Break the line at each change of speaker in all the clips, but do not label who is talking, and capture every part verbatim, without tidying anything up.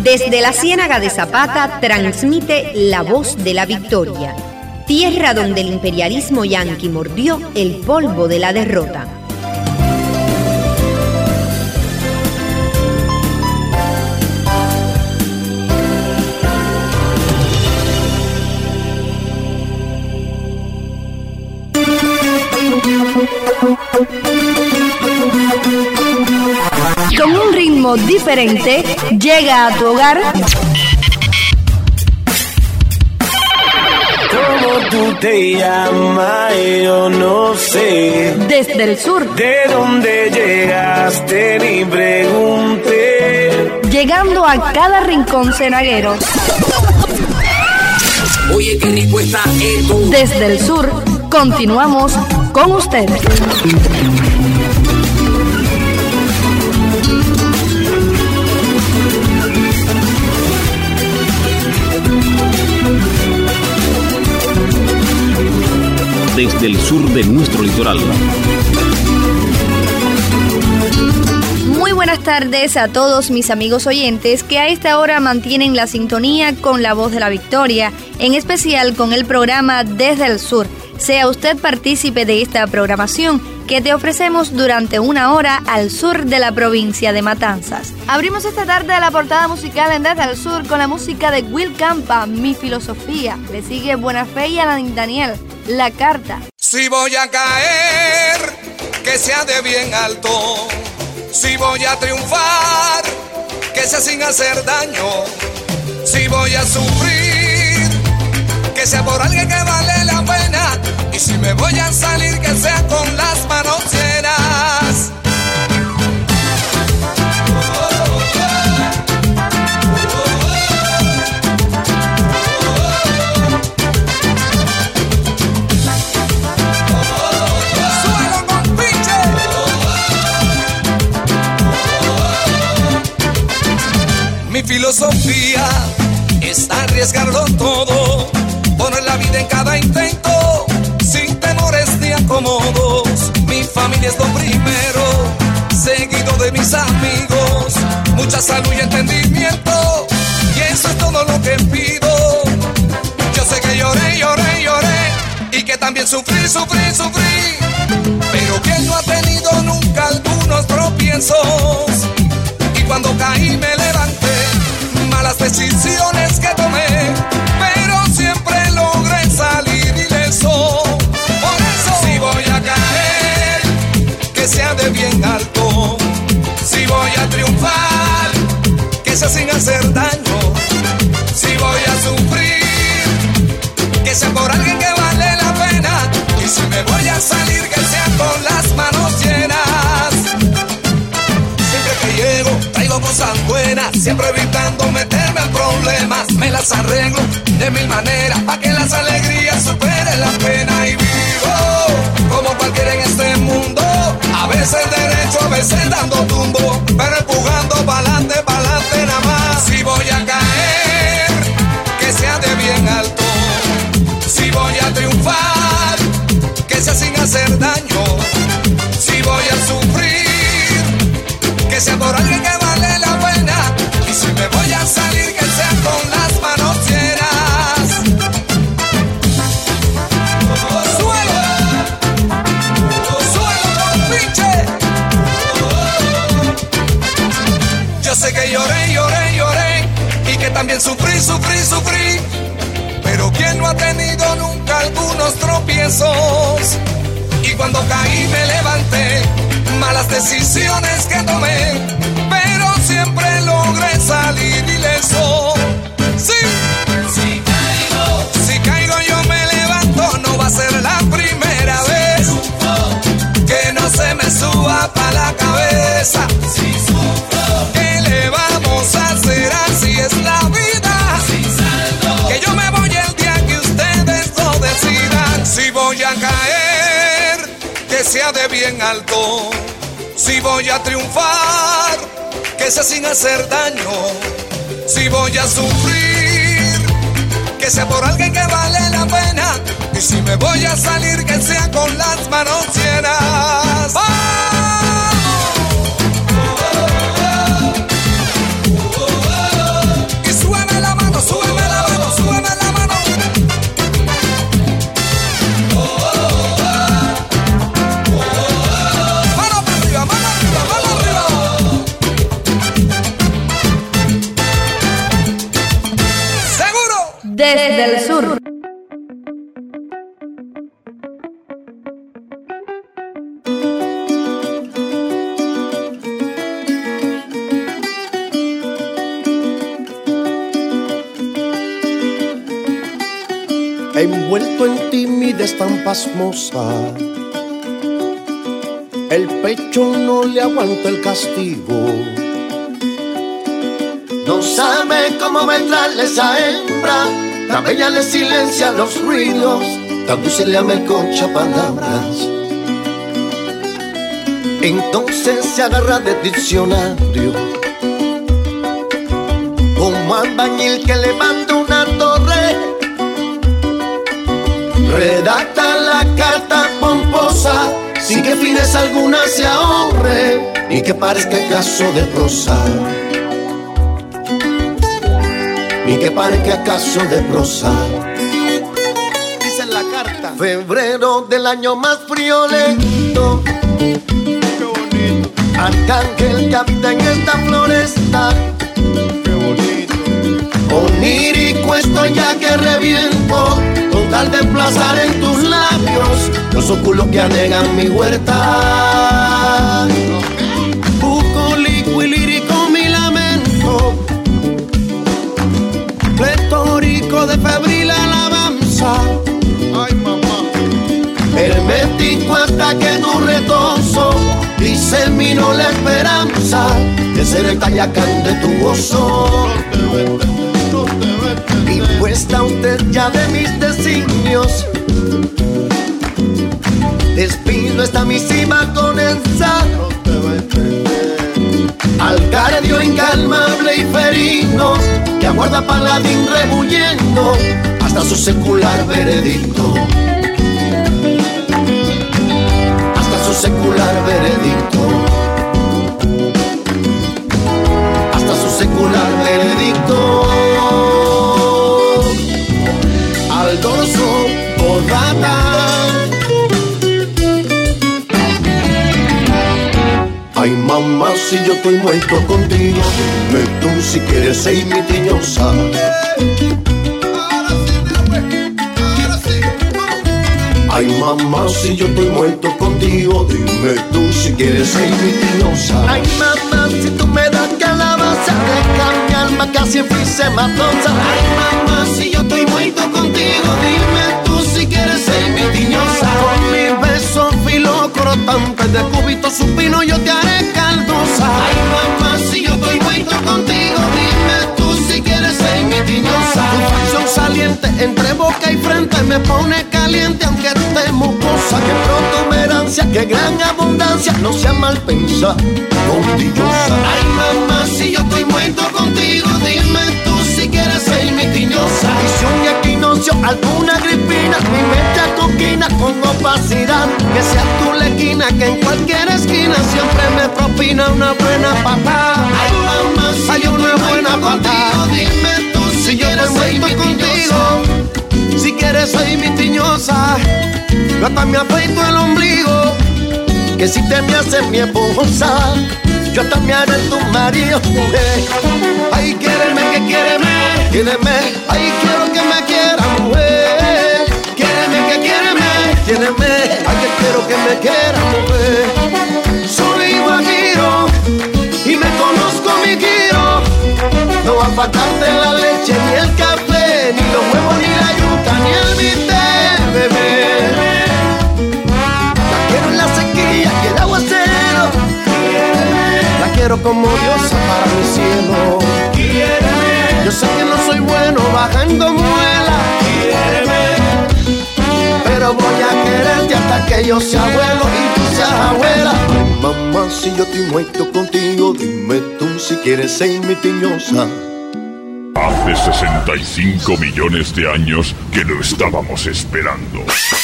Desde la Ciénaga de Zapata transmite La Voz de la Victoria, tierra donde el imperialismo yanqui mordió el polvo de la derrota.
Con un ritmo diferente, llega a tu hogar.
¿Cómo tú te llamas? Yo no sé.
Desde el sur.
¿De dónde llegaste? Ni pregunté.
Llegando a cada rincón cenaguero.
Oye, qué rico está esto.
Desde el sur, continuamos con ustedes.
Desde el sur de nuestro litoral.
Muy buenas tardes a todos mis amigos oyentes que a esta hora mantienen la sintonía con La Voz de la Victoria, en especial con el programa Desde el Sur. Sea usted partícipe de esta programación que te ofrecemos durante una hora al sur de la provincia de Matanzas. Abrimos esta tarde la portada musical en Desde el Sur con la música de Will Campa, Mi Filosofía. Le sigue Buena Fe y Alain Daniel, La Carta.
Si voy a caer, que sea de bien alto. Si voy a triunfar, que sea sin hacer daño. Si voy a sufrir, que sea por alguien que vale la pena. Y si me voy a salir, que sea con las manos llenas. Mi filosofía es arriesgarlo todo, poner la vida en cada intento, sin temores ni acomodos. Mi familia es lo primero, seguido de mis amigos, mucha salud y entendimiento, y eso es todo lo que pido. Yo sé que lloré, lloré, lloré, y que también sufrí, sufrí, sufrí, pero ¿quién no ha tenido nunca algunos tropiezos? Y cuando caí me levanté, malas decisiones que tomé, pero siempre logré salir ileso. Por eso, si voy a caer, que sea de bien alto. Si voy a triunfar, que sea sin hacer daño. Si voy a sufrir, que sea por alguien que vale la pena. Y si me voy a salir, que sea con las manos llenas. Siempre que llego, traigo cosas buenas, siempre evitando meterme en problemas. Me las arreglo de mil maneras, pa' que las alegrías superen la pena. Y vivo como cualquiera en este mundo, a veces derecho, a veces dando tumbo, pero empujando pa'lante, pa'lante nada más. Si voy a caer, que sea de bien alto. Si voy a triunfar, que sea sin hacer daño. Si voy a sufrir, que sea por alguien que vale la pena. Y si me voy a salir, que sea con las manos llenas. Suelo, suelo con pinche. Yo sé que lloré, lloré, lloré, y que también sufrí, sufrí, sufrí, pero ¿quién no ha tenido nunca algunos tropiezos? Y cuando caí me levanté, malas decisiones que tomé, pero siempre logré salir ileso. Sí, si caigo, si caigo yo me levanto, no va a ser la primera vez que no se me suba pa' la cabeza. Si sufro, ¿qué le vamos a hacer? Así es la vida. Si salgo, que yo me voy el día que ustedes lo decidan. Si voy a caer, que sea de bien alto. Si voy a triunfar, que sea sin hacer daño. Si voy a sufrir, que sea por alguien que vale la pena. Y si me voy a salir, que sea con las manos llenas. ¡Vamos!
envuelto en timidez tan pasmosa. El pecho no le aguanta el castigo. No sabe cómo venderle esa hembra, tan bella le silencia los ruidos, tan dulce le amelconcha palabras. Entonces se agarra de diccionario, como albañil que levanta una torre. Redacta la carta pomposa, sin que fines alguna se ahorre, ni que parezca caso de prosa, ni que parezca caso de prosa. Dice en la carta: febrero del año más friolento, qué bonito. Arcángel capta en esta floresta, qué bonito. Onírico estoy ya que reviento, con tal de emplazar en tus labios los óculos que anegan mi huerta. Bucólico y lírico mi lamento, pletórico de febril alabanza. Ay, mamá. Hermético hasta que tu retozo diseminó la esperanza de ser el Tayacán de tu gozo. Y puesta usted ya de mis designios, despido esta misiva con el sano alcario incalmable y ferino, que aguarda paladín rebulliendo hasta su secular veredicto, hasta su secular veredicto, hasta su secular veredicto. Al dorso podata. Ay, mamá, si yo estoy muerto contigo, dime tú si quieres ser mi tiñosa. Ahora sí, ahora sí. Ay, mamá, si yo estoy muerto contigo, dime tú si quieres ser mi tiñosa. Ay, mamá, si tú me das calabaza, deja mi alma casi en se matosa. Ay, mamá, si yo estoy muerto contigo, dime tú si quieres ser mi tiñosa. Con mi beso filo cortante de cúbito supino yo te haré caldosa. Ay, mamá, si yo estoy muerto contigo, dime tú si quieres ser mi tiñosa. Tu facción saliente entre boca y frente me pone caliente aunque esté mucosa. Que protuberancia, que gran abundancia, no sea mal pensada, condillosa. Ay, mamá, si yo estoy muerto contigo, dime tú si quieres ser mi tiñosa. Visión y equinoccio, alguna gripina, mi mente acoquina con opacidad. Que sea tu lequina, que en cualquier esquina siempre me propina una buena patada. Ay, mamá, si hay una buena patada. Dime tú si yo estoy muerto contigo, si quieres ser mi tiñosa. Yo hasta me afeito el ombligo, que si te me haces mi esposa, yo hasta me haré tu marido. Mujer. Ay, quiéreme, que quiéreme, quiéreme. Ay, quiero que me quiera, mujer. Quiéreme, que quiéreme, quiéreme. Ay, que quiero que me quiera, mujer. Soy guajiro y me conozco mi giro. No va a faltarte la leche, ni el café, ni los huevos, ni la yuca, ni el bistec, bebé. La quiero en la sequía y el aguacero. La quiero como diosa para mi cielo. Quiéreme. Yo sé que no soy bueno bajando muela. Quiéreme. Pero voy a quererte hasta que yo sea abuelo y tú seas abuela. Ay, mamá, si yo estoy muerto contigo, dime tú si quieres ser mi tiñosa.
Hace sesenta y cinco millones de años que lo estábamos esperando.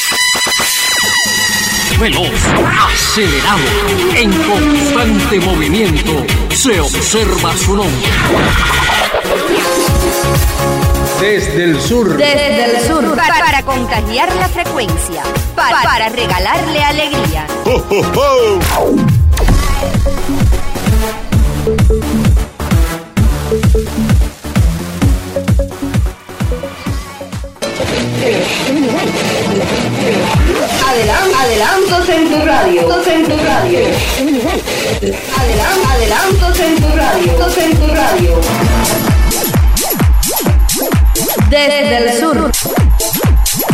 Veloz, acelerado, en constante movimiento, se observa su nombre.
Desde el sur.
Desde el sur. Para, para contagiar la frecuencia. Para, para regalarle alegría.
¡Oh, oh, oh!
Adelan- adelantos en tu radio. En tu radio. Adelan- adelantos en tu radio. En tu radio. Desde el sur.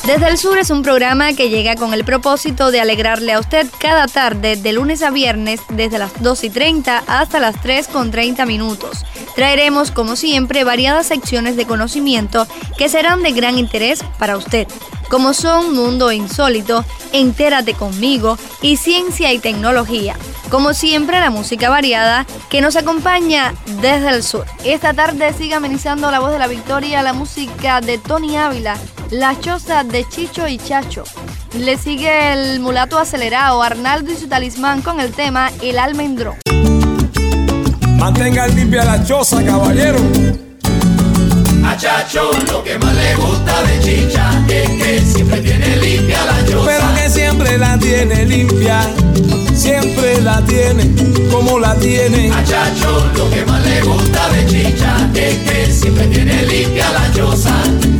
Desde el Sur es un programa que llega con el propósito de alegrarle a usted cada tarde, de lunes a viernes, desde las dos y treinta hasta las tres con treinta minutos. Traeremos, como siempre, variadas secciones de conocimiento que serán de gran interés para usted, como son Mundo Insólito, Entérate Conmigo y Ciencia y Tecnología. Como siempre, la música variada que nos acompaña desde el Sur. Esta tarde sigue amenizando La Voz de la Victoria la música de Tony Ávila, La Choza de Chicho y Chacho. Le sigue el mulato acelerado Arnaldo y su talismán con el tema El Almendrón.
Mantenga limpia la choza, caballero.
A Chacho lo que más le gusta de Chicha es que siempre tiene limpia la choza.
Pero que siempre la tiene limpia, siempre la tiene como la tiene.
A Chacho lo que más le gusta de Chicha es que siempre tiene limpia la choza.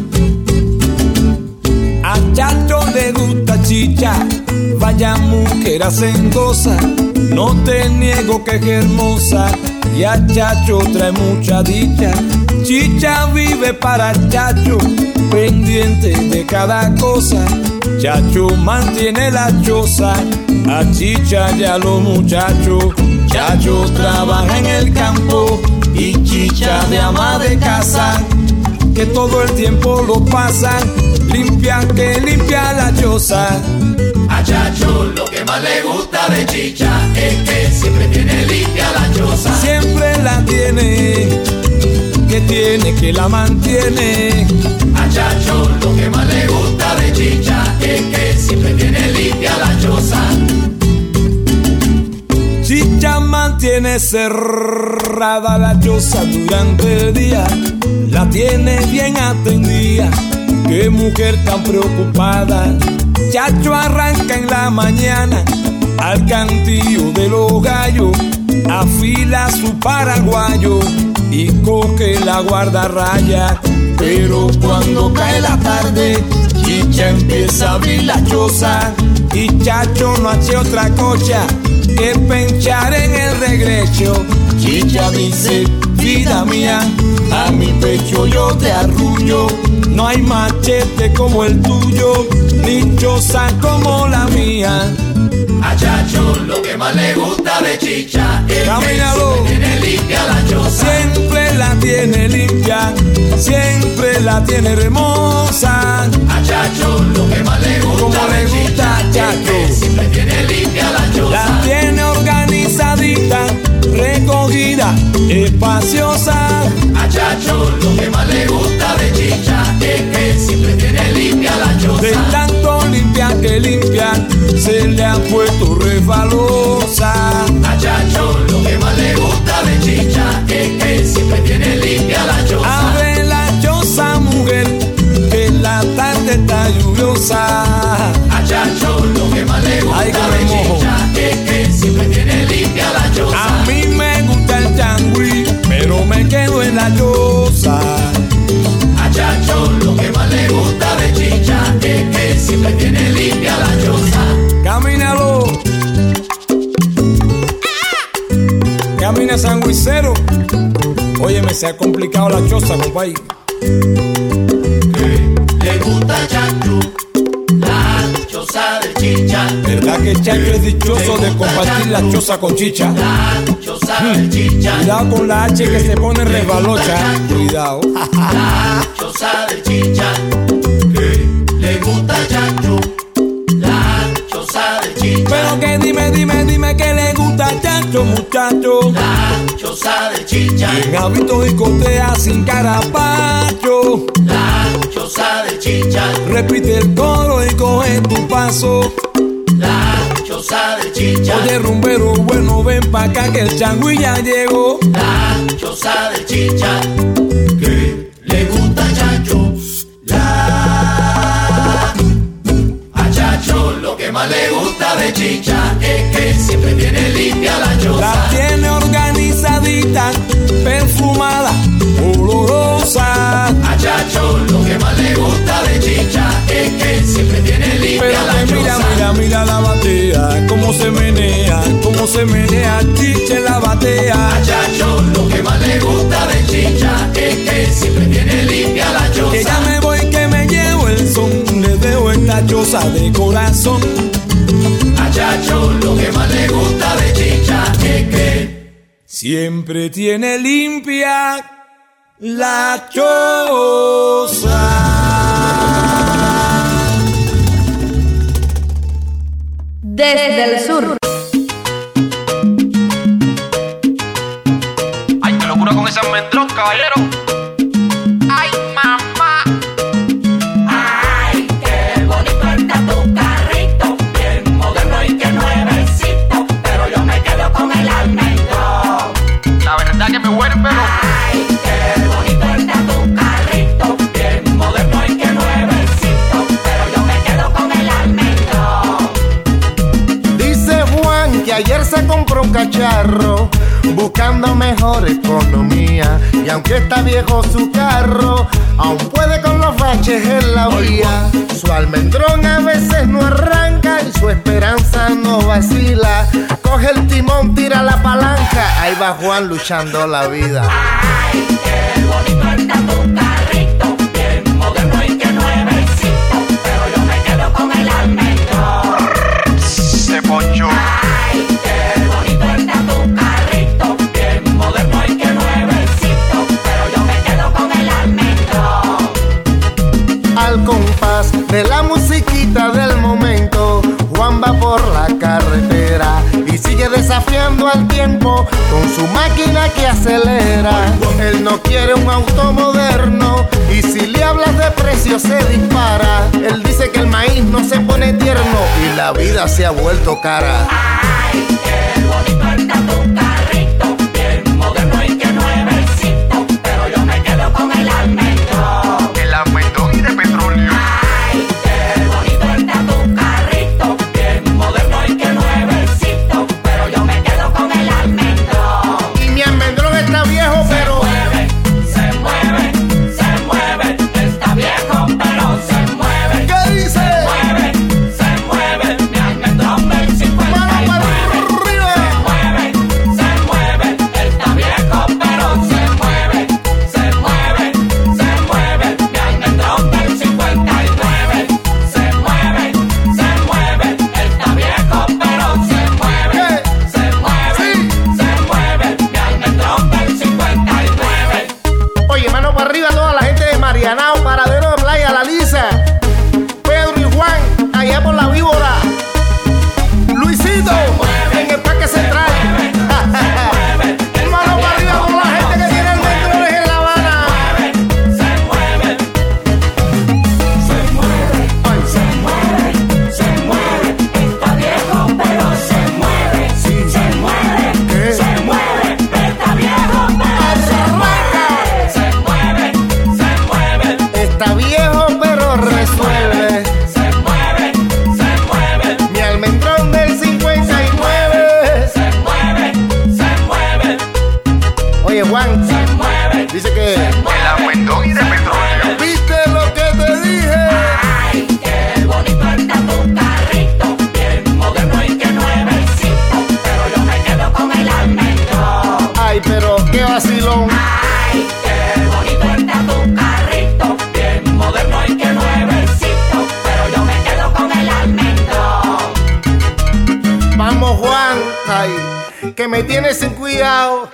A Chacho le gusta Chicha, vaya mujer hacendosa. No te niego que es hermosa y a Chacho trae mucha dicha. Chicha vive para Chacho, pendiente de cada cosa. Chacho mantiene la choza, a Chicha y a los muchachos. Chacho trabaja en el campo y Chicha de ama de casa, que todo el tiempo lo pasa, limpia que limpia la choza.
A Chacho lo que más le gusta de Chicha es que siempre tiene limpia la choza.
Siempre la tiene, que tiene, que la mantiene.
A Chacho lo que más le gusta de Chicha es que siempre tiene limpia la choza.
Chicha mantiene cerrada la choza durante el día, la tiene bien atendida. Qué mujer tan preocupada. Chacho arranca en la mañana al cantillo de los gallos, afila su paraguayo y coge la guardarraya. Pero cuando cae la tarde, Chicha empieza a abrir la choza y Chacho no hace otra cosa que penchar en el regreso. Chicha dice, vida mía, a mi pecho yo te arrullo. No hay machete como el tuyo, ni choza como la mía.
A Chacho lo que más le gusta de Chicha es
Camínalo.
que siempre tiene limpia la choza.
Siempre la tiene limpia, siempre la tiene hermosa.
A Chacho lo que más le gusta
como
de
le gusta
Chicha
a Chacho,
es que siempre tiene limpia la choza.
La tiene organizadita, recogida, espaciosa.
A Chacho lo que más le gusta de Chicha es que siempre tiene limpia la choza.
De tanto limpia que limpia, se le ha puesto resbalosa.
A Chacho lo que más le gusta de Chicha es que siempre tiene limpia la choza.
Abre la choza, mujer, que la tarde está lluviosa.
A Chacho lo que más le gusta
Ay,
de Chicha es que siempre tiene limpia la choza.
A mí me gusta el changüí, pero me quedo en la choza.
A Chacho lo que más le gusta de Chicha es que siempre tiene limpia la choza.
Camínalo. Camina sanguicero. Óyeme, se ha complicado la choza, compadre.
Le gusta a Chacho la choza de Chicha.
¿Verdad que Chacho es dichoso de compartir la choza con Chicha?
La choza de Chicha.
Cuidado con la H que se pone resbalocha. Cuidado.
La choza de Chicha. Le gusta a Chacho la choza de Chicha.
Pero que dime, dime, dime que le gusta a Chacho, muchacho.
La choza de Chicha.
En hábito y cotea sin carapacho.
La choza de Chicha.
Repite el coro y coge tu paso.
La choza de Chicha.
Oye, rumbero bueno, ven pa' acá que el changüí ya llegó.
La choza de Chicha. Que le gusta a Chacho la. A Chacho lo que más le gusta de Chicha es que siempre tiene limpia la choza.
La tiene organizadita, perfumada, olorosa.
A Chacho lo que más le gusta de Chicha es que siempre tiene limpia
Pero
la
que
choza.
mira, mira, mira la batea, cómo se menea, cómo se menea, Chicha en la batea.
A Chacho lo que más le gusta de Chicha es que siempre tiene limpia la choza.
Que ya me voy, que me llevo el son, le dejo la choza de corazón.
A Chacho lo que más le gusta de chicha es que
siempre tiene limpia la choza.
Desde el sur.
Ay, qué locura con ese almendrón, caballero. Ay, mamá.
ay, qué bonito está tu carrito, bien moderno y que nuevecito, pero yo me quedo con el almendrón.
La verdad que me huele, pero
ay, qué bonito está tu carrito, bien moderno y que nuevecito, pero yo me quedo con el almendrón.
Dice Juan que ayer se compró un cacharro buscando mejor economía, y aunque está viejo su carro, aún puede con los baches en la vía. Su almendrón a veces no arranca y su esperanza no vacila. Coge el timón, tira la palanca, ahí va Juan luchando la vida.
Ay, qué bonito está tu carrito, bien moderno y que nuevecito, pero yo me quedo con el almendrón.
se ponchó.
Ay, qué bonito está tu carrito, bien moderno y que nuevecito, pero yo me quedo con el almendrón.
Al compás de la musiquita del momento, Juan va por la carretera y sigue desafiando al tiempo con su máquina que acelera. Él no quiere un auto moderno y si le hablas de precio se dispara. Él dice que el maíz no se pone tierno y la vida se ha vuelto cara.
Ay, qué bonito está tu carrito, bien moderno y que nuevecito, pero yo me quedo con el almendrón.
El almendrón y de petróleo.
Ay, qué bonito está tu carrito, bien moderno y que nuevecito, pero yo me quedo con el almendrón.
Y mi almendrón está viejo, pero
se mueve, se mueve, está viejo, pero se mueve.
¿qué dice?
Se mueve, se mueve, mi almendrón del cincuenta y nueve. Se mueve, se mueve, está viejo, pero se mueve. Se mueve, se mueve, mi almendrón del cincuenta y nueve. Se mueve, se mueve, está viejo, pero se mueve. Se mueve, se mueve, mi almendrón del cincuenta y nueve.
Oye, mano para arriba toda la gente de Marianao, Paradero de Playa La Lisa, Pedro y Juan, allá por la Víbora, Luisito, en el Parque Central. Mano para arriba toda la gente que tiene almendrones en La Habana.
Se mueve, se mueve, se mueve, se mueve, está viejo pero se mueve, se mueve, se mueve, está viejo pero se mueve, se mueve, se mueve,
Está viejo pero resuelve.
se mueve, se mueve,
Mi almendrón del cincuenta y nueve.
se mueve, se mueve,
Oye, Juan,
se mueve,
dice que
El almendrón y de petróleo.
¿viste lo que te dije?
ay, qué bonito está tu carrito, bien moderno y que nuevecito, pero yo me quedo con el almendrón.
Ay, pero qué vacilón.
Ay, qué bonito está tu carrito, bien moderno y que nuevecito, pero yo me quedo con el almendrón.
Vamos, Juan. Ay, que me tienes sin cuidado.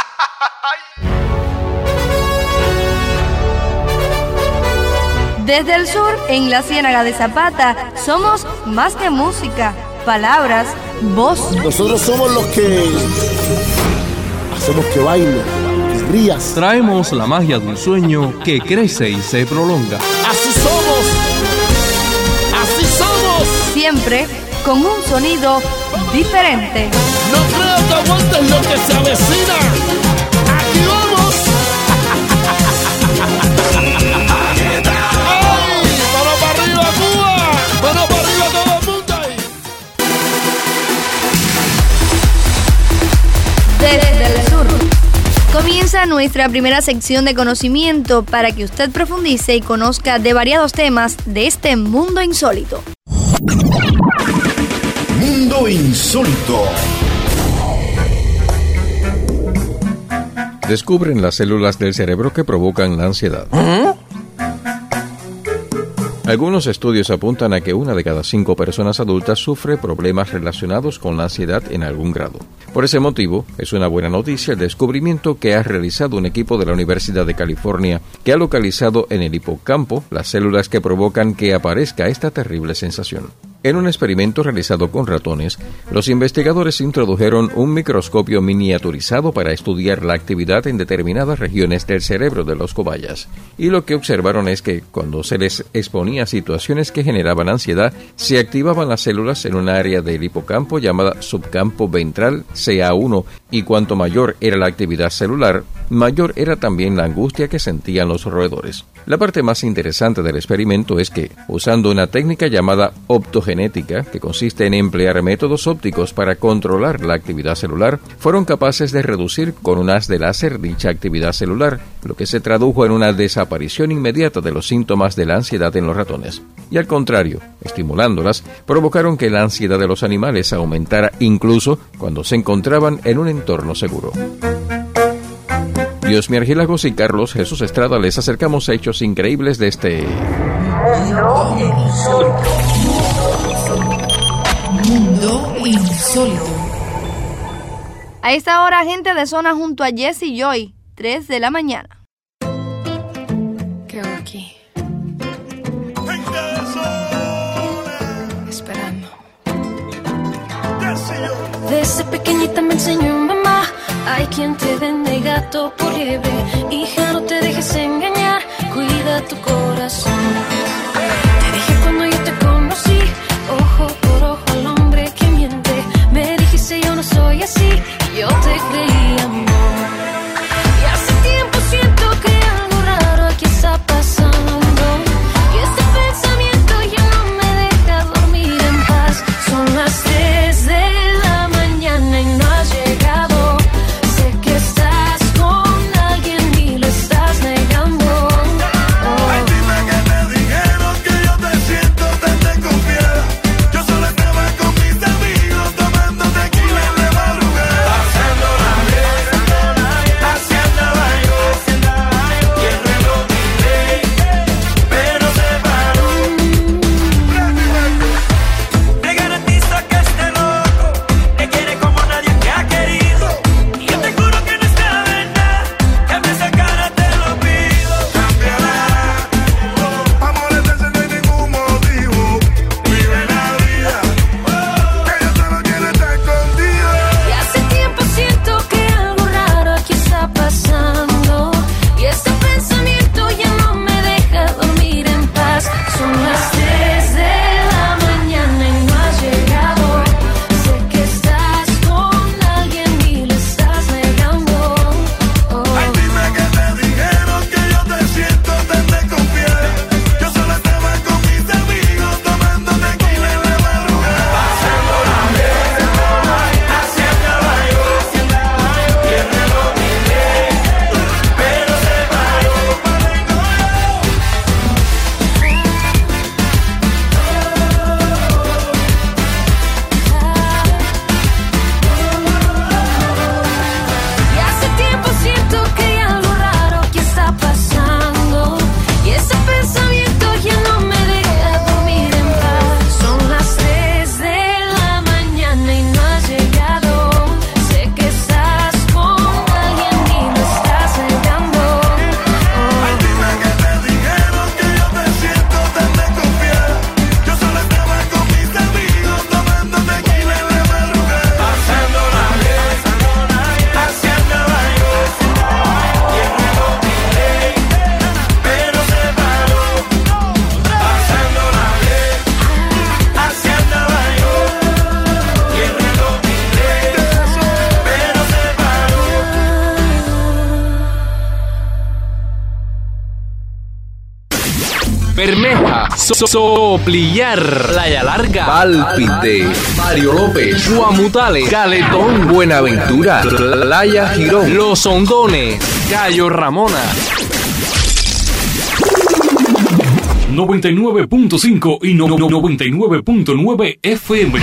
Desde el sur, en la Ciénaga de Zapata, somos más que música, palabras, voz.
Nosotros somos los que hacemos que baile, que rías.
Traemos la magia de un sueño que crece y se prolonga.
Así somos, así somos.
Siempre con un sonido diferente.
No creo que aguantes lo que se avecina. Aquí vamos. ¡Ay! ¡Mano para arriba, Cuba! ¡Mano para arriba todo el mundo ahí!
Desde el sur. Comienza nuestra primera sección de conocimiento para que usted profundice y conozca de variados temas de este mundo insólito.
Mundo insólito.
Descubren las células del cerebro que provocan la ansiedad.
Algunos estudios apuntan a que una de cada cinco personas adultas sufre problemas relacionados con la ansiedad en algún grado. Por ese motivo, es una buena noticia el descubrimiento que ha realizado un equipo de la Universidad de California que ha localizado en el hipocampo las células que provocan que aparezca esta terrible sensación. En un experimento realizado con ratones, los investigadores introdujeron un microscopio miniaturizado para estudiar la actividad en determinadas regiones del cerebro de los cobayas. Y lo que observaron es que cuando se les exponía a situaciones que generaban ansiedad, se activaban las células en un área del hipocampo llamada subcampo ventral C A uno, y cuanto mayor era la actividad celular, mayor era también la angustia que sentían los roedores. La parte más interesante del experimento es que, usando una técnica llamada optogenética, que consiste en emplear métodos ópticos para controlar la actividad celular, fueron capaces de reducir con un haz de láser dicha actividad celular, lo que se tradujo en una desaparición inmediata de los síntomas de la ansiedad en los ratones. Y al contrario, estimulándolas, provocaron que la ansiedad de los animales aumentara incluso cuando se encontraban en un entorno seguro. Dios Argilagos y Carlos Jesús Estrada les acercamos a hechos increíbles de este
Mundo Insólito. Mundo Insólito.
A esta hora, gente de zona junto a Jesse Joy, tres de la mañana.
¿Qué hago aquí? Esperando. Desde pequeñita me enseñó mamá, hay quien te vende gato por liebre. Hija, no te dejes engañar, cuida tu corazón. Te dije cuando yo te conocí, ojo por ojo al hombre que miente. Me dijiste yo no soy así, yo te creí amor. Y hace tiempo siento que algo raro aquí está pasando, y este pensamiento ya no me deja dormir en paz. Son las tres de la mañana y no has llegado. Sé que estás con alguien y lo estás negando. Oh.
Ay, dime que te dijeron que yo te siento tan desconfiada. Yo solo estaba con mis amigos tomando tequila en la madrugada. Pasando la vida, haciendo algo, y el reloj miré, pero se paró. Te garantizo que este loco te quiere como nadie te ha querido. Y yo te juro que no está verdad, que me sacara te lo pido. Cambiará, amor, entonces no hay ningún motivo. Vive la vida, que yo solo quiero estar contigo.
Y hace tiempo siento que algo raro aquí está pasando, y este pensamiento ya no me deja dormir en paz. Son las tres de la mañana y no has llegado. Sé que estás con alguien y lo estás negando. Oh.
Ay, dime que te dijeron que yo te siento tan desconfiada. Yo solo estaba con mis amigos tomando tequila en la madrugada. Pasando la vida, haciendo algo, y el reloj miré, pero se paró.
Y hace tiempo siento que algo raro aquí está pasando, y ese pensamiento ya no me deja dormir en paz. Son las tres de la mañana y no has llegado. Sé que estás con alguien y lo estás negando.
Ay, dime que te dijeron que yo te siento tan desconfiada. Yo solo estaba con mis amigos tomando tequila en la madrugada. Pasando la vida, haciendo algo, y el reloj miré, pero se paró. Pasando la vida, haciendo algo, y el reloj miré, pero se paró.
Bermeja, so- Soplillar, Playa Larga, Pálpite, Mario López, Guamutales, Caletón, Buenaventura, Playa Girón, Los Hondones, Cayo Ramona.
noventa y nueve punto cinco y no- no- noventa y nueve punto nueve F M.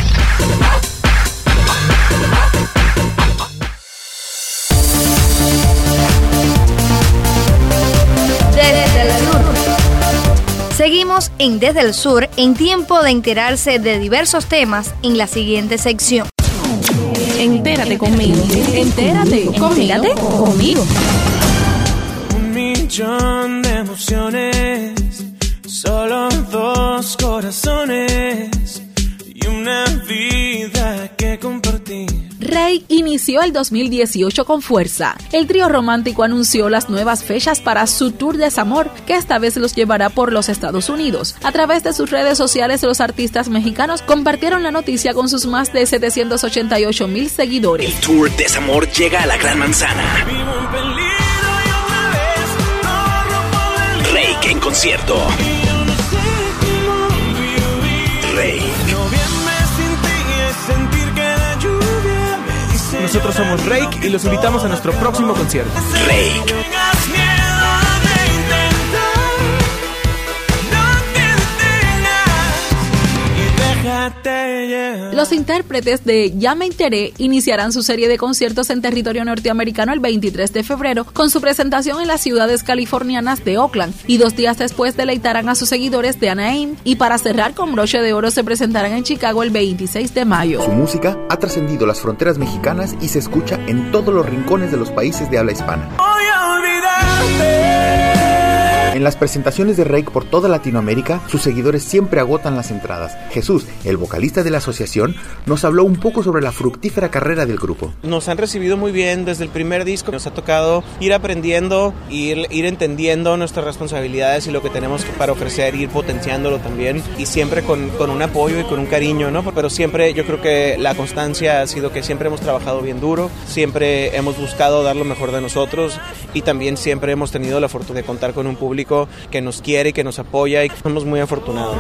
Desde el sur. Seguimos en Desde el Sur en tiempo de enterarse de diversos temas en la siguiente sección.
Entérate conmigo. Entérate. Entérate conmigo.
Un millón de emociones, solo dos corazones y una vida que compartir.
Rake inició el dos mil dieciocho con fuerza. El trío romántico anunció las nuevas fechas para su tour Desamor, que esta vez los llevará por los Estados Unidos. A través de sus redes sociales, los artistas mexicanos compartieron la noticia con sus más de setecientos ochenta y ocho mil seguidores.
El tour Desamor llega a la Gran Manzana. Rake en concierto. Rake.
Nosotros somos Rake y los invitamos a nuestro próximo concierto.
Rake.
Los intérpretes de Ya me enteré iniciarán su serie de conciertos en territorio norteamericano el veintitrés de febrero con su presentación en las ciudades californianas de Oakland, y dos días después deleitarán a sus seguidores de Anaheim, y para cerrar con broche de oro se presentarán en Chicago el veintiséis de mayo.
Su música ha trascendido las fronteras mexicanas y se escucha en todos los rincones de los países de habla hispana.
Voy a olvidarte.
En las presentaciones de Rake por toda Latinoamérica, sus seguidores siempre agotan las entradas. Jesús, el vocalista de la asociación, nos habló un poco sobre la fructífera carrera del grupo.
Nos han recibido muy bien desde el primer disco. Nos ha tocado ir aprendiendo, ir, ir entendiendo nuestras responsabilidades y lo que tenemos para ofrecer, ir potenciándolo también, y siempre con, con un apoyo y con un cariño, ¿no? Pero siempre yo creo que la constancia ha sido que siempre hemos trabajado bien duro, siempre hemos buscado dar lo mejor de nosotros, y también siempre hemos tenido la fortuna de contar con un público que nos quiere y que nos apoya, y somos muy afortunados.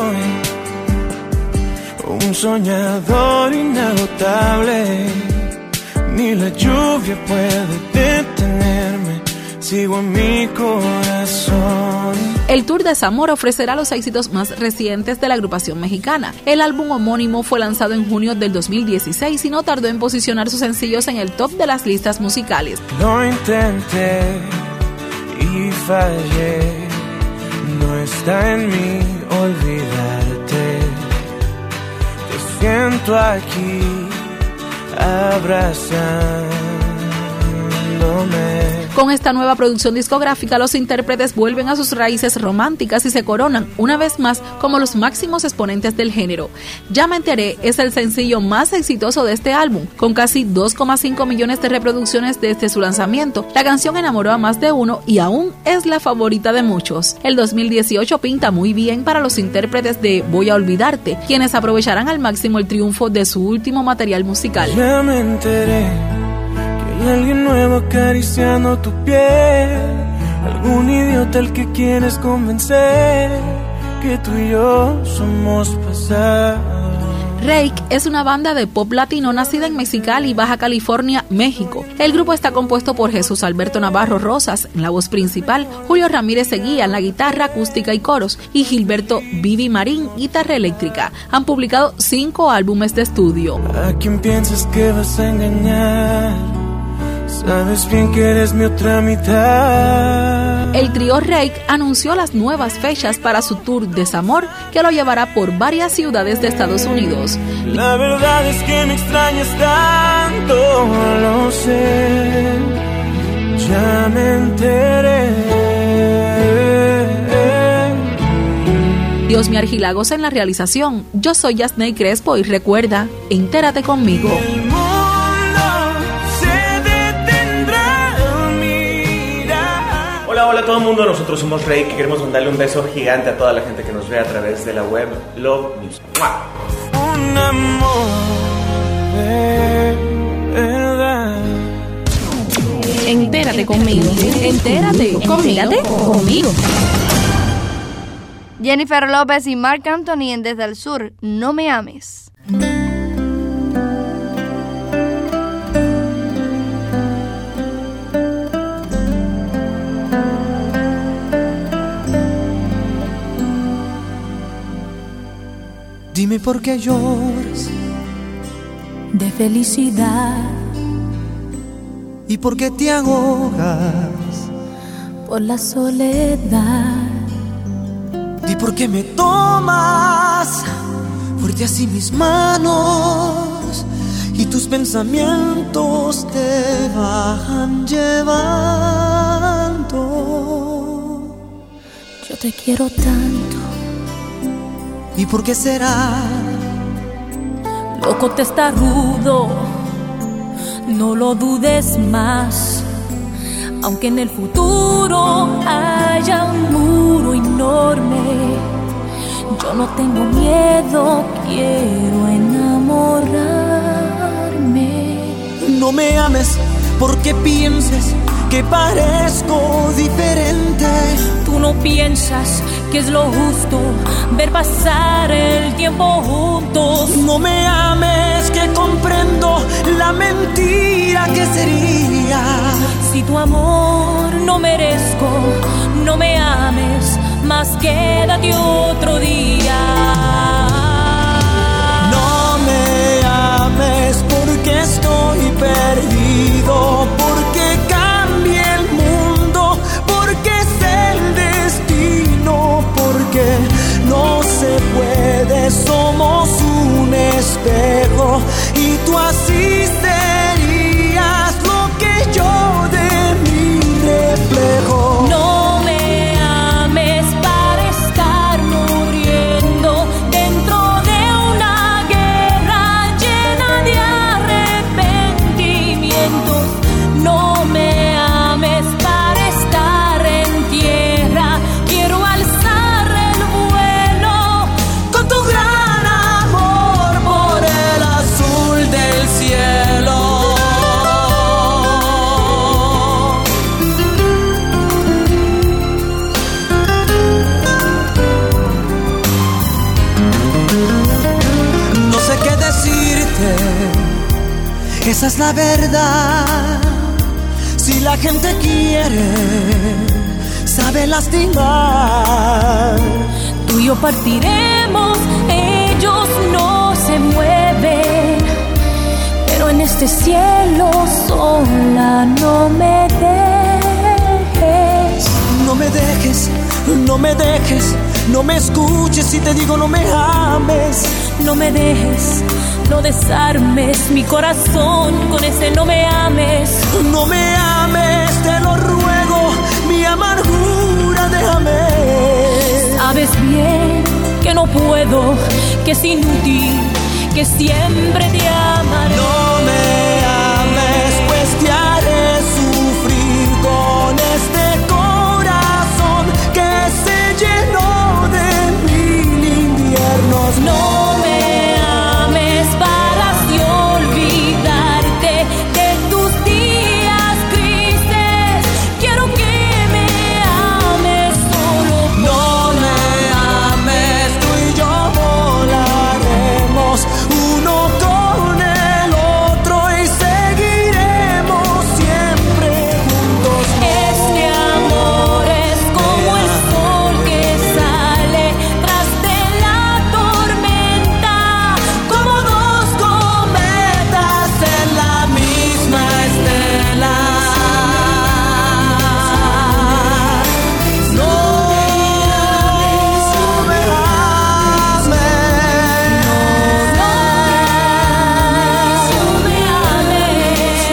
Un soñador inagotable, ni la lluvia puede detenerme, sigo en mi corazón.
El tour Desamor ofrecerá los éxitos más recientes de la agrupación mexicana. El álbum homónimo fue lanzado en junio del dos mil dieciséis y no tardó en posicionar sus sencillos en el top de las listas musicales.
Lo intenté y fallé, no está en mí olvidarte. Te siento aquí abrazándome.
Con esta nueva producción discográfica, los intérpretes vuelven a sus raíces románticas y se coronan una vez más como los máximos exponentes del género. Ya me enteré es el sencillo más exitoso de este álbum, con casi dos coma cinco millones de reproducciones desde su lanzamiento. La canción enamoró a más de uno y aún es la favorita de muchos. El dos mil dieciocho pinta muy bien para los intérpretes de Voy a olvidarte, quienes aprovecharán al máximo el triunfo de su último material musical.
Ya me enteré que hay alguien nuevo acariciando tu piel, algún idiota al que quieres convencer que tú y yo somos pasado.
Rake es una banda de pop latino nacida en Mexicali, Baja California, México. El grupo está compuesto por Jesús Alberto Navarro Rosas en la voz principal, Julio Ramírez Seguía en la guitarra acústica y coros, y Gilberto Vivi Marín, guitarra eléctrica. Han publicado cinco álbumes de estudio.
¿A quién piensas que vas a engañar? Sabes bien que eres mi otra mitad.
El trío Rake anunció las nuevas fechas para su tour Desamor, que lo llevará por varias ciudades de Estados Unidos.
La verdad es que me extrañas tanto, lo sé, ya me enteré.
Diosmi Argilagos en la realización. Yo soy Yasney Crespo y recuerda, entérate conmigo.
Hola, hola a todo el mundo, nosotros somos Rake y queremos mandarle un beso gigante a toda la gente que nos ve a través de la web Love News. ¡Mua!
Un amor de verdad.
Entérate conmigo. Entérate. Entérate conmigo.
Jennifer López y Marc Anthony en Desde el Sur, No me ames.
Dime por qué lloras de felicidad y por qué te ahogas por la soledad. ¿Por qué me tomas fuerte así mis manos y tus pensamientos te van llevando?
Yo te quiero tanto.
¿Y por qué será?
Loco testarudo, no lo dudes más. Aunque en el futuro haya un muro enorme, yo no tengo miedo, quiero enamorarme.
No me ames porque pienses que parezco diferente.
Tú no piensas que es lo justo ver pasar el tiempo juntos.
No me ames que comprendo la mentira que sería.
Si tu amor no merezco, no me ames, más quédate otro día.
No me ames porque estoy perdido, porque cambie el mundo, porque es el destino, porque no se puede, somos un espejo y tú así serías lo que yo de mi reflejo.
No me ames para estar muriendo dentro de una guerra llena de arrepentimientos. No me ames para estar en tierra, quiero alzar el vuelo
con tu gran amor por el azul del cielo. No sé qué decirte, esa es la verdad. Si la gente quiere, sabe lastimar.
Tú y yo partiremos, ellos no se mueven, pero en este cielo sola no me dejes.
No me dejes, no me dejes, no me escuches si te digo no me ames.
No me dejes, no desarmes mi corazón con ese no me ames.
No me ames, te lo ruego, mi amargura déjame.
Sabes bien que no puedo, que es inútil, que siempre te amaré.
No me ames, pues te haré sufrir con este corazón que se llenó de mil inviernos.
No me ames para así olvidarte de tus días grises. Quiero que me ames solo.
No me ames, tú y yo volaremos uno con el otro y seguiremos siempre juntos.
Este amor es como el sol que sale tras de la tormenta,
como dos cometas en la misma estela. No me ames,
no me ames,
no me ames.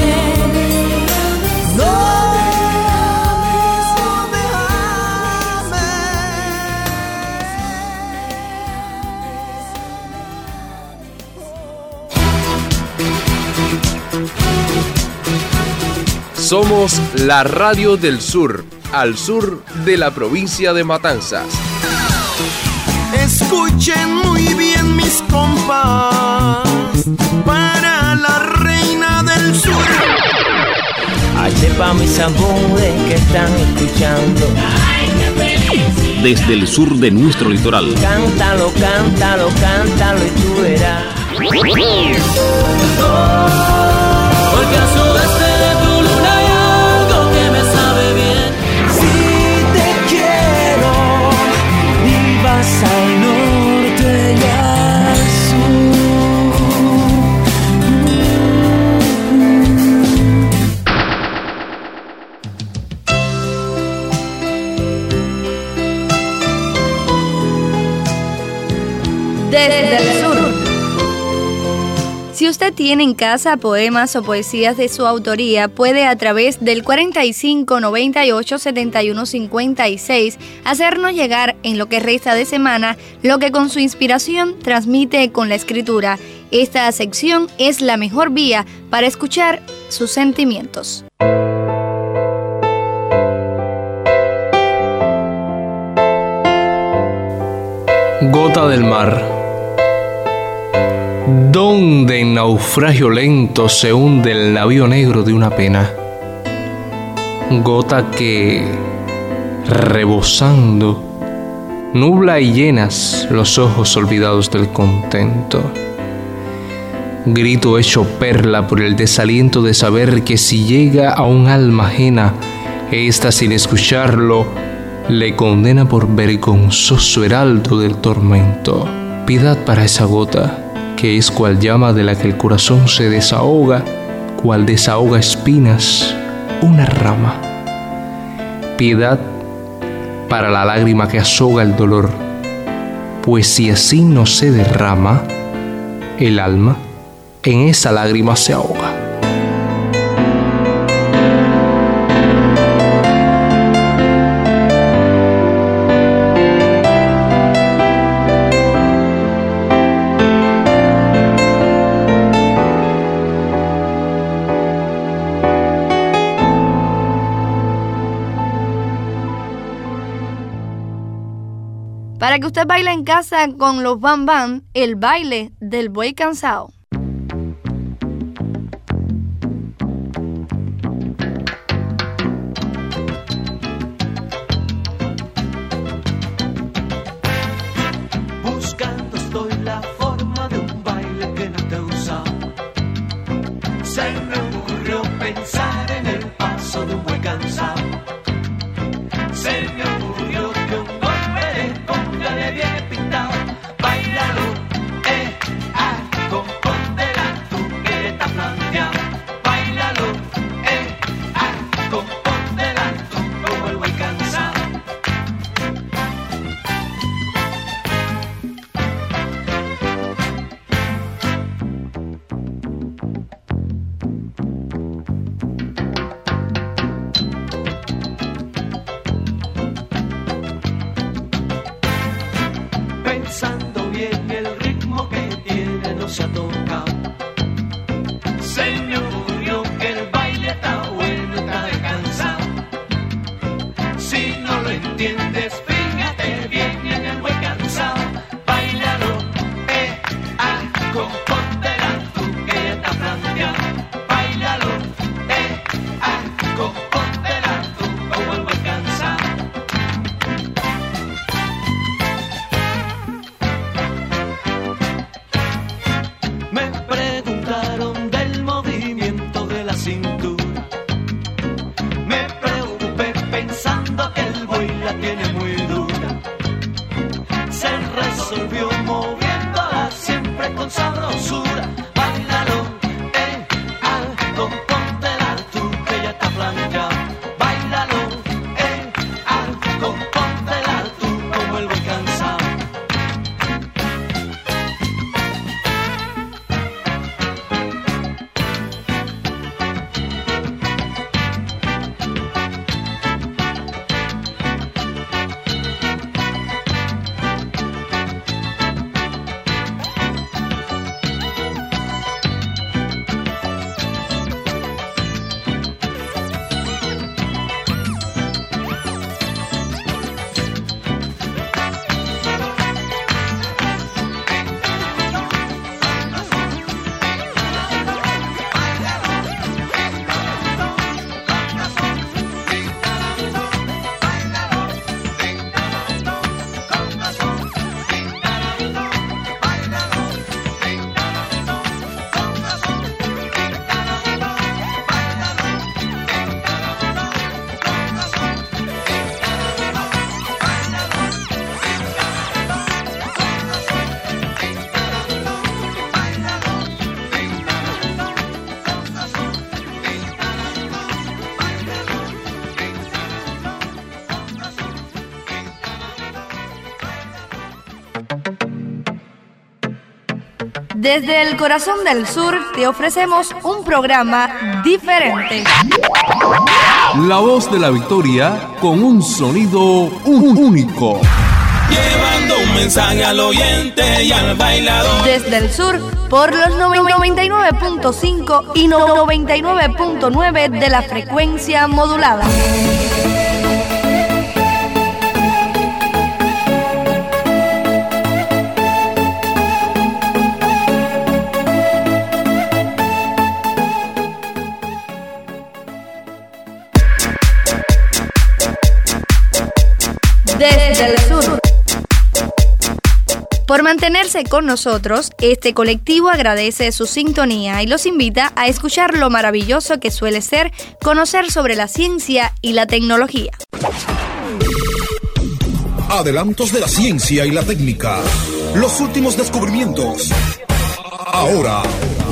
Somos la radio del sur, al sur de la provincia de Matanzas.
Escuchen muy bien mis compas, para la reina del sur.
Ay, sepa mis amores que están escuchando.
Desde el sur de nuestro litoral.
Cántalo, cántalo, cántalo y tú verás.
Porque al sudeste de tu luna hay algo que me sabe bien. Si te quiero y vas al norte y al sur.
desde el sur. Si usted tiene en casa poemas o poesías de su autoría, puede a través del cuarenta y cinco, noventa y ocho, setenta y uno, cincuenta y seis hacernos llegar en lo que resta de semana lo que con su inspiración transmite con la escritura. Esta sección es la mejor vía para escuchar sus sentimientos.
Gota del mar, donde en naufragio lento se hunde el navío negro de una pena. Gota que, rebosando, nubla y llenas los ojos olvidados del contento. Grito hecho perla por el desaliento de saber que si llega a un alma ajena, ésta sin escucharlo, le condena por vergonzoso heraldo del tormento. Piedad para esa gota, que es cual llama de la que el corazón se desahoga, cual desahoga espinas, una rama. Piedad para la lágrima que asoga el dolor, pues si así no se derrama, el alma en esa lágrima se ahoga.
Para que usted baile en casa con los Bam Bam, el baile del buey cansado.
Buscando estoy la forma de un baile que no te he usado. Se me ocurrió pensar en el paso de un buey cansado. Se me ocurrió que un golpe de conga le viene pintado. Bailalo, eh, ah, con pondera, tú que estás planteado. Bailalo, eh, ah, con pondera, tú como el buey cansado. Pensando bien el ritmo que tiene no se ha tocado. Se me ocurrió que el baile está bueno, está descansado. Si no lo entiendes, fíjate bien en el buey cansado. Bailalo, eh, ah, con pondera, tú que estás planteado. Bailalo, eh, ah, con pondera, tú como el buey cansado. Me
Desde el corazón del sur te ofrecemos un programa diferente.
La voz de la victoria con un sonido un- único.
Llevando un mensaje al oyente y al bailador.
Desde el sur, por los noventa y nueve punto cinco y noventa y nueve punto nueve de la frecuencia modulada. Desde el sur. Por mantenerse con nosotros, este colectivo agradece su sintonía y los invita a escuchar lo maravilloso que suele ser conocer sobre la ciencia y la tecnología.
Adelantos de la ciencia y la técnica. Los últimos descubrimientos. Ahora.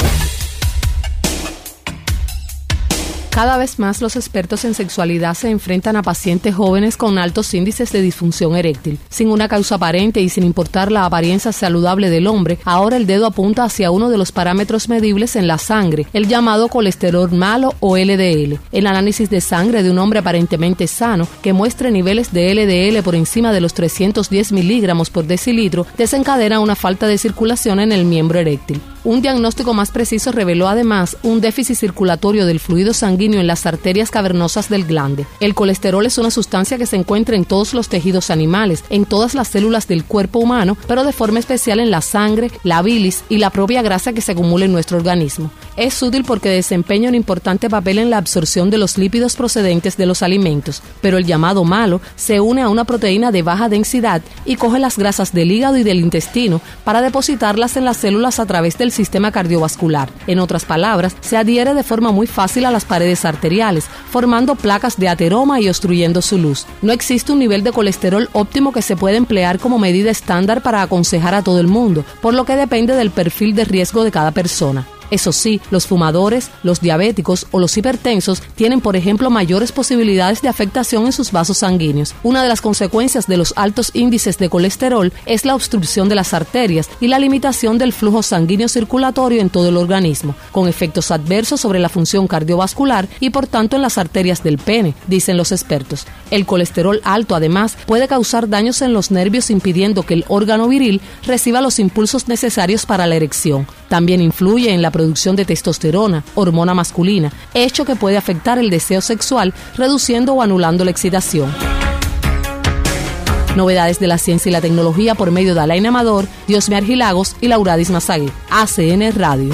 Cada vez más los expertos en sexualidad se enfrentan a pacientes jóvenes con altos índices de disfunción eréctil. Sin una causa aparente y sin importar la apariencia saludable del hombre, ahora el dedo apunta hacia uno de los parámetros medibles en la sangre, el llamado colesterol malo o L D L. El análisis de sangre de un hombre aparentemente sano que muestre niveles de L D L por encima de los trescientos diez miligramos por decilitro desencadena una falta de circulación en el miembro eréctil. Un diagnóstico más preciso reveló además un déficit circulatorio del fluido sanguíneo en las arterias cavernosas del glande. El colesterol es una sustancia que se encuentra en todos los tejidos animales, en todas las células del cuerpo humano, pero de forma especial en la sangre, la bilis y la propia grasa que se acumula en nuestro organismo. Es útil porque desempeña un importante papel en la absorción de los lípidos procedentes de los alimentos, pero el llamado malo se une a una proteína de baja densidad y coge las grasas del hígado y del intestino para depositarlas en las células a través del sistema cardiovascular. En otras palabras, se adhiere de forma muy fácil a las paredes arteriales, formando placas de ateroma y obstruyendo su luz. No existe un nivel de colesterol óptimo que se pueda emplear como medida estándar para aconsejar a todo el mundo, por lo que depende del perfil de riesgo de cada persona. Eso sí, los fumadores, los diabéticos o los hipertensos tienen, por ejemplo, mayores posibilidades de afectación en sus vasos sanguíneos. Una de las consecuencias de los altos índices de colesterol es la obstrucción de las arterias y la limitación del flujo sanguíneo circulatorio en todo el organismo, con efectos adversos sobre la función cardiovascular y por tanto en las arterias del pene, dicen los expertos. El colesterol alto, además, puede causar daños en los nervios impidiendo que el órgano viril reciba los impulsos necesarios para la erección. También influye en la producción de testosterona, hormona masculina, hecho que puede afectar el deseo sexual, reduciendo o anulando la excitación. Novedades de la ciencia y la tecnología por medio de Alain Amador, Diosme Argilagos y Lauradis Mazagué. A C N Radio.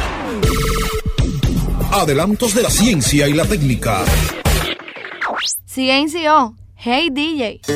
Adelantos de la ciencia y la técnica.
C N C O, Hey D J.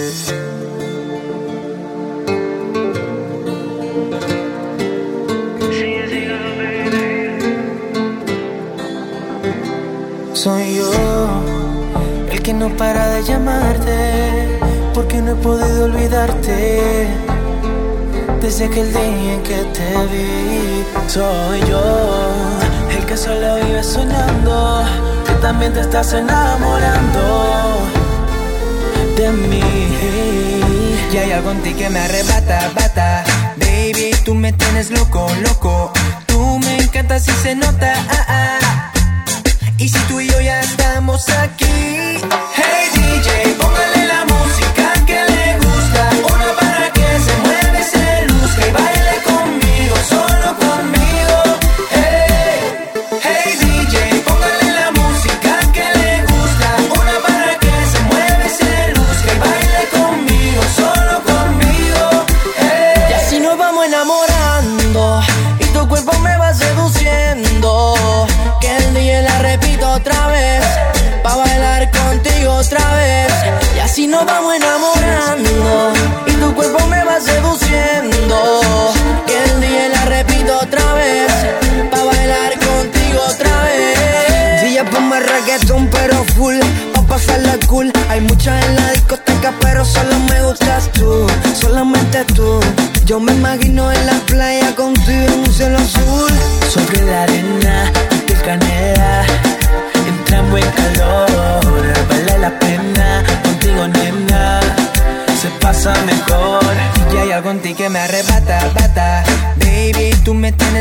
Soy yo el que no para de llamarte, porque no he podido olvidarte desde aquel día en que te vi. Soy yo el que solo vive soñando que también te estás enamorando de mí. Y hay algo en ti que me arrebata, bata. Baby, tú me tienes loco, loco. Tú me encantas y se nota, ah, ah. Y si tú y yo ya estamos aquí, hey D J, póngale la música que le gusta, una para que se mueve, se luzca y baile conmigo, solo conmigo. Hey, hey D J, póngale la música que le gusta, una para que se mueve, se luzca y baile conmigo, solo conmigo. Hey. Y así nos vamos enamorando y tu cuerpo me va seduciendo. Que el D J la repito otra vez, pa' bailar contigo otra vez. Y así nos vamos enamorando y tu cuerpo me va seduciendo. Que el D J la repito otra vez, pa' bailar contigo otra vez. D J ponme reggaetón pero full, pa' pasarla cool. Hay muchas en la discoteca pero solo me gustas tú, solamente tú. Yo me imagino en la playa contigo en un cielo azul. Sobre la arena, piel canela, entramos en calor. Vale la pena, contigo nena, se pasa mejor. Y hay algo en ti que me arrebata, bata. Baby, tú me tienes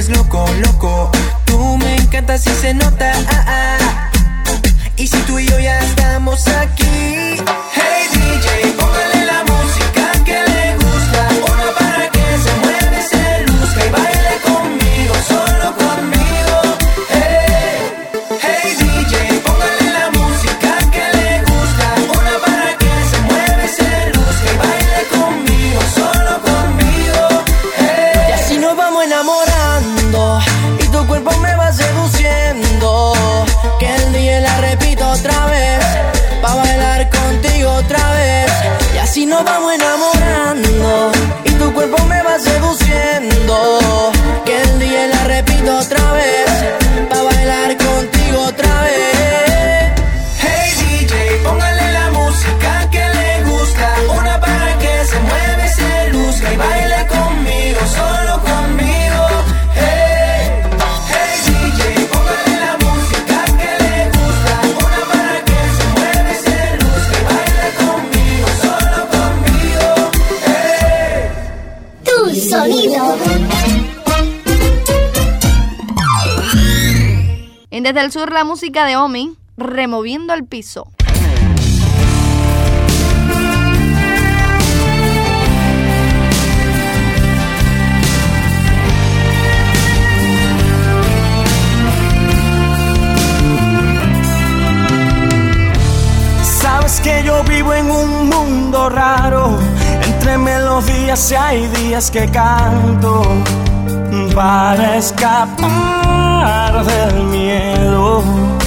vuelves loco, loco. Tú me encantas y se nota, ah, ah. Y si tú y yo ya estamos aquí. Hey D J, póngale la música que le gusta. Una para que se mueve, se luzca y baile conmigo, solo conmigo. Hey, hey D J, póngale la música que le gusta. Una para que se mueve, se luzca y baile conmigo, solo conmigo. Hey. Y así nos vamos enamorando y tu cuerpo me va seduciendo. Que el día la repito otra vez, pa' bailar contigo otra vez. Y así nos vamos enamorando y tu cuerpo me va seduciendo. Que el día la repito otra vez, pa' bailar contigo otra vez. Hey D J, póngale la música que le gusta. Una para que se mueve, se luzca y baile conmigo, solo conmigo. Hey, hey D J, póngale la música que le gusta. Una para que se mueve, se luzca y baile conmigo, solo conmigo. Hey.
Tu sonido. En Desde el Sur, la música de Omi, Removiendo el Piso.
Sabes que yo vivo en un mundo raro. Entre melodías y hay días que canto para escapar del miedo,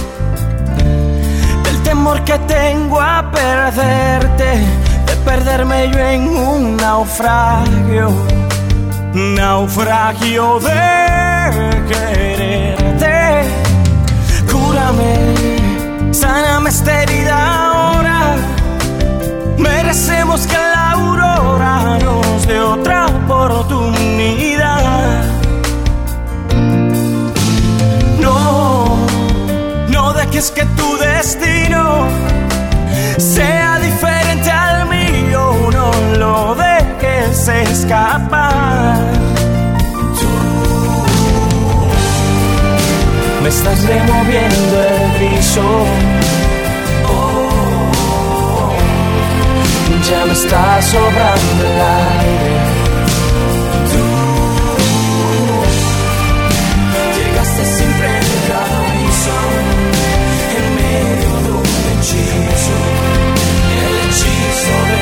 del temor que tengo a perderte, de perderme yo en un naufragio, naufragio de quererte. Cúrame, sáname esta herida ahora. Merecemos que la aurora nos dé otra oportunidad. No, no dejes que tu destino sea diferente al mío. No lo dejes escapar. Tú me estás removiendo el piso. Ya me está sobrando el aire. Tú llegaste sin previo aviso, en medio de un hechizo, el hechizo de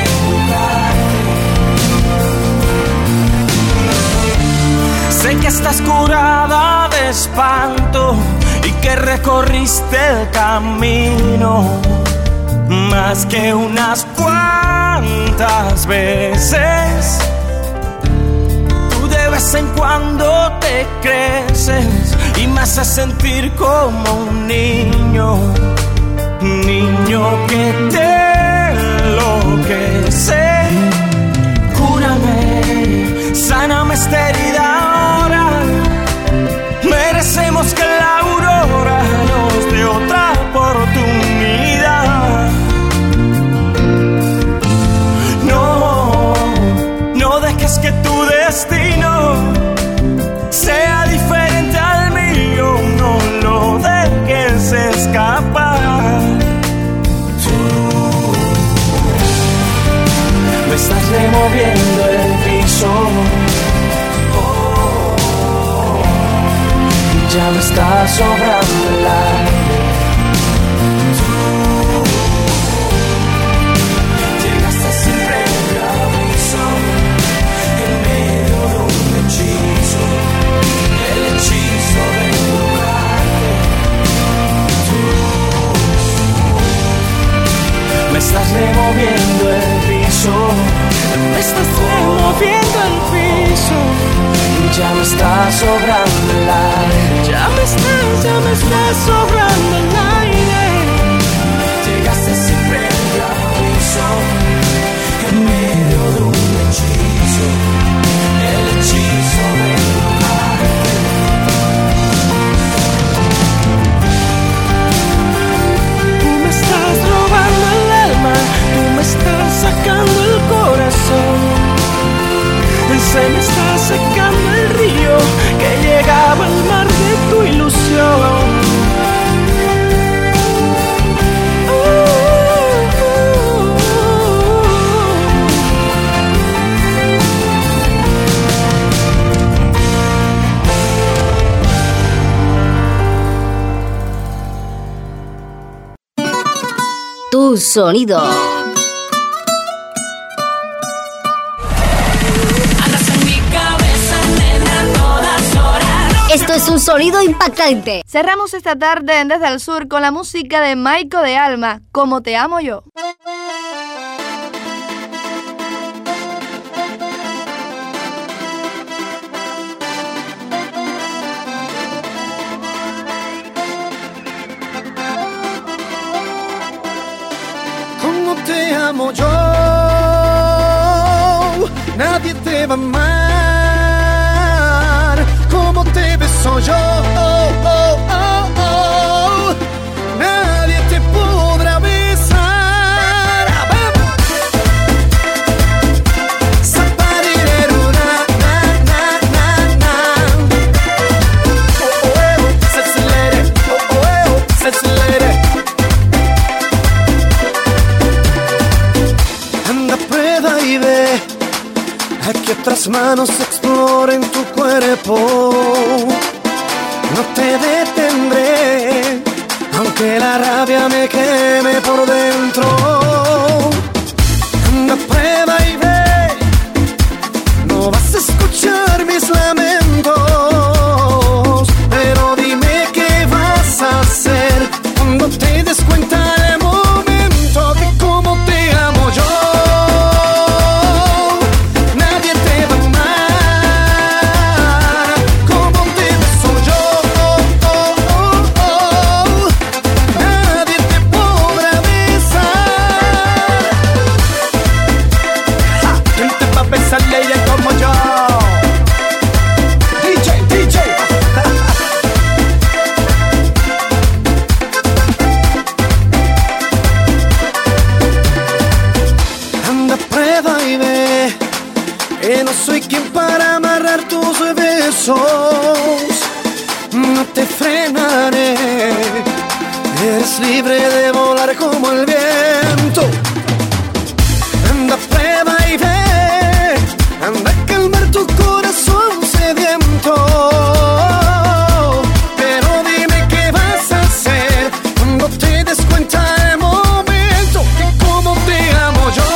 jugarte. Sé que estás curada de espanto y que recorriste el camino más que unas cuantas veces. Tú de vez en cuando te creces y me haces sentir como un niño, niño que te enloquece. Cúrame, sáname esta herida ahora. Merecemos que la aurora nos dé otra oportunidad. No, no dejes que tu destino sea diferente al mío. No lo dejes escapar. Tú me estás removiendo el piso. Oh, ya me está sobrando el aire. Me estás removiendo el piso. Me estás removiendo el piso. Ya me está sobrando el aire. Ya me está, ya me está sobrando el aire. Llegaste sin previo aviso, en medio de un hechizo, el hechizo de tocarte. Tú me estás robando el alma, tú me estás sacando el corazón. Se me está secando el río que llega
tu sonido. Esto es un sonido impactante.
Cerramos esta tarde en Desde el Sur con la música de Maico de Alma, Como te amo yo.
Como te amo yo, nadie te va a amar. Como te beso yo, oh, oh, oh, oh, nadie te podrá besar. Zaparirero, na, na, na, na, na. Oh, oh, oh, se acelere, oh, oh, oh, se acelere. Prueba y ve a que otras manos exploren tu cuerpo. No te detendré, aunque la rabia me queme por dentro. Anda, prueba y ve, no vas a escuchar mis lamentos, pero dime qué vas a hacer cuando te des cuenta del momento que como te amo yo. No te frenaré, eres libre de volar como el viento. Anda, prueba y ve, anda a calmar tu corazón sediento. Pero dime qué vas a hacer cuando te des cuenta del momento que como te amo yo.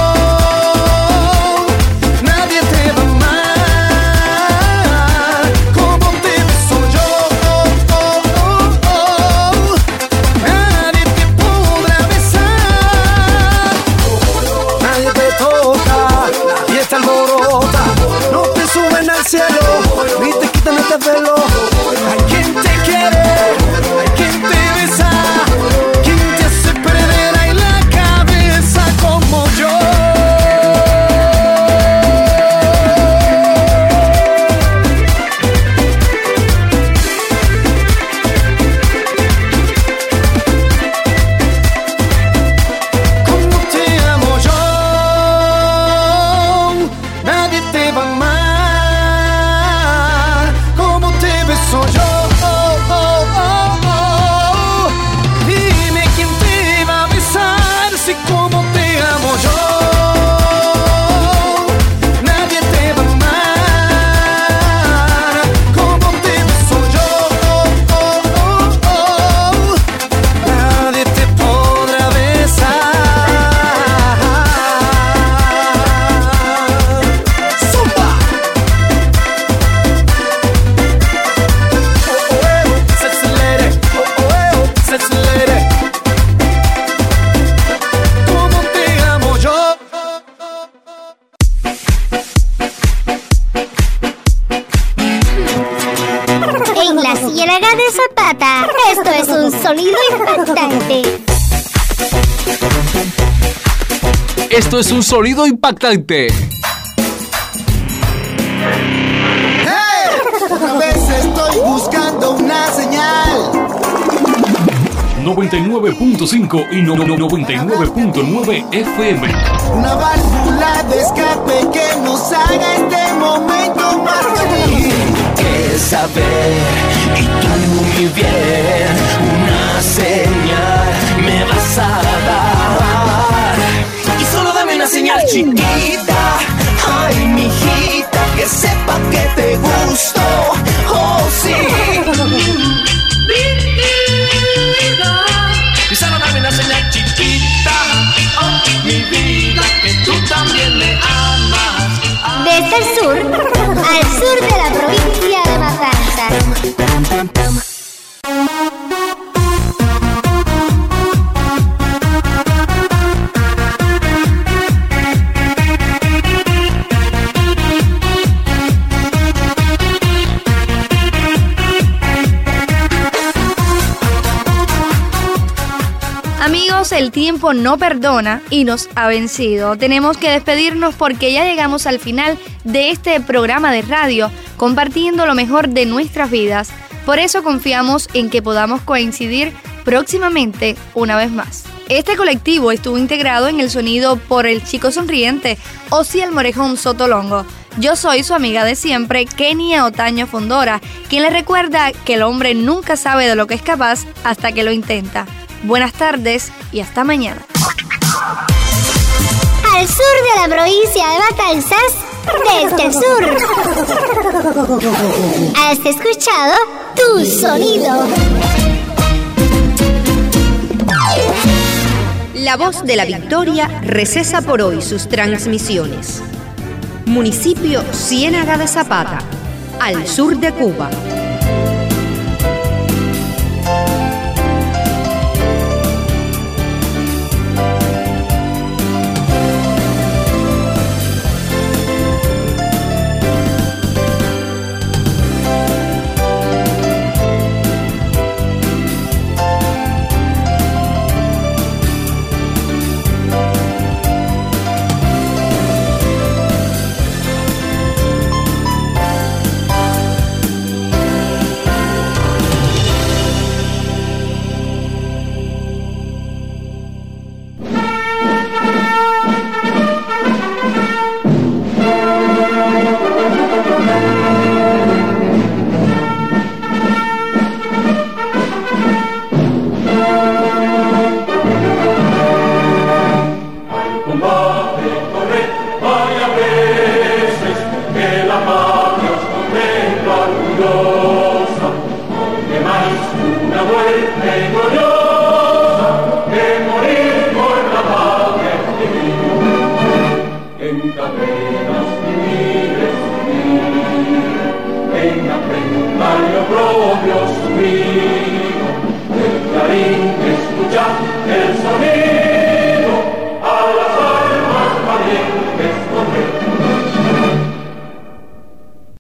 Ni te quitan este velo. Hay quien te quiere, hay quien te besa, quien te hace perder ahí la cabeza como yo. Como te amo yo, nadie te va a amar. Soy yo, oh, oh, oh, oh. Dime quién te va a besar si como te amo yo. Nadie te va a amar como te beso yo, oh, oh, oh, oh. Nadie te podrá besar. ¡Zumba! Como te amo yo.
En la Ciénaga de Zapata, esto es un sonido impactante.
Esto es un sonido impactante.
¡Hey! Otra vez estoy buscando una señal.
noventa y nueve punto cinco y no, no, noventa y nueve punto nueve F M.
Una válvula de escape que nos haga este momento más feliz.
Que saber y tú muy bien, una señal me vas a dar. Y solo dame una señal chiquita, ay mijita, que sepa que te gusto, oh sí. Y solo dame una señal chiquita,
sabemos el tiempo no perdona y nos ha vencido. Tenemos que despedirnos porque ya llegamos al final de este programa de radio, compartiendo lo mejor de nuestras vidas. Por eso confiamos en que podamos coincidir próximamente una vez más. Este colectivo estuvo integrado en el sonido por el chico sonriente Osiel Morejón Sotolongo. Yo soy su amiga de siempre, Kenia Otaño Fondora, quien le recuerda que el hombre nunca sabe de lo que es capaz hasta que lo intenta. Buenas tardes y hasta mañana.
Al sur de la provincia de Matanzas, desde el sur. Has escuchado Tu Sonido.
La Voz de la Victoria recesa por hoy sus transmisiones. Municipio Ciénaga de Zapata, al sur de Cuba.
propio sufrir.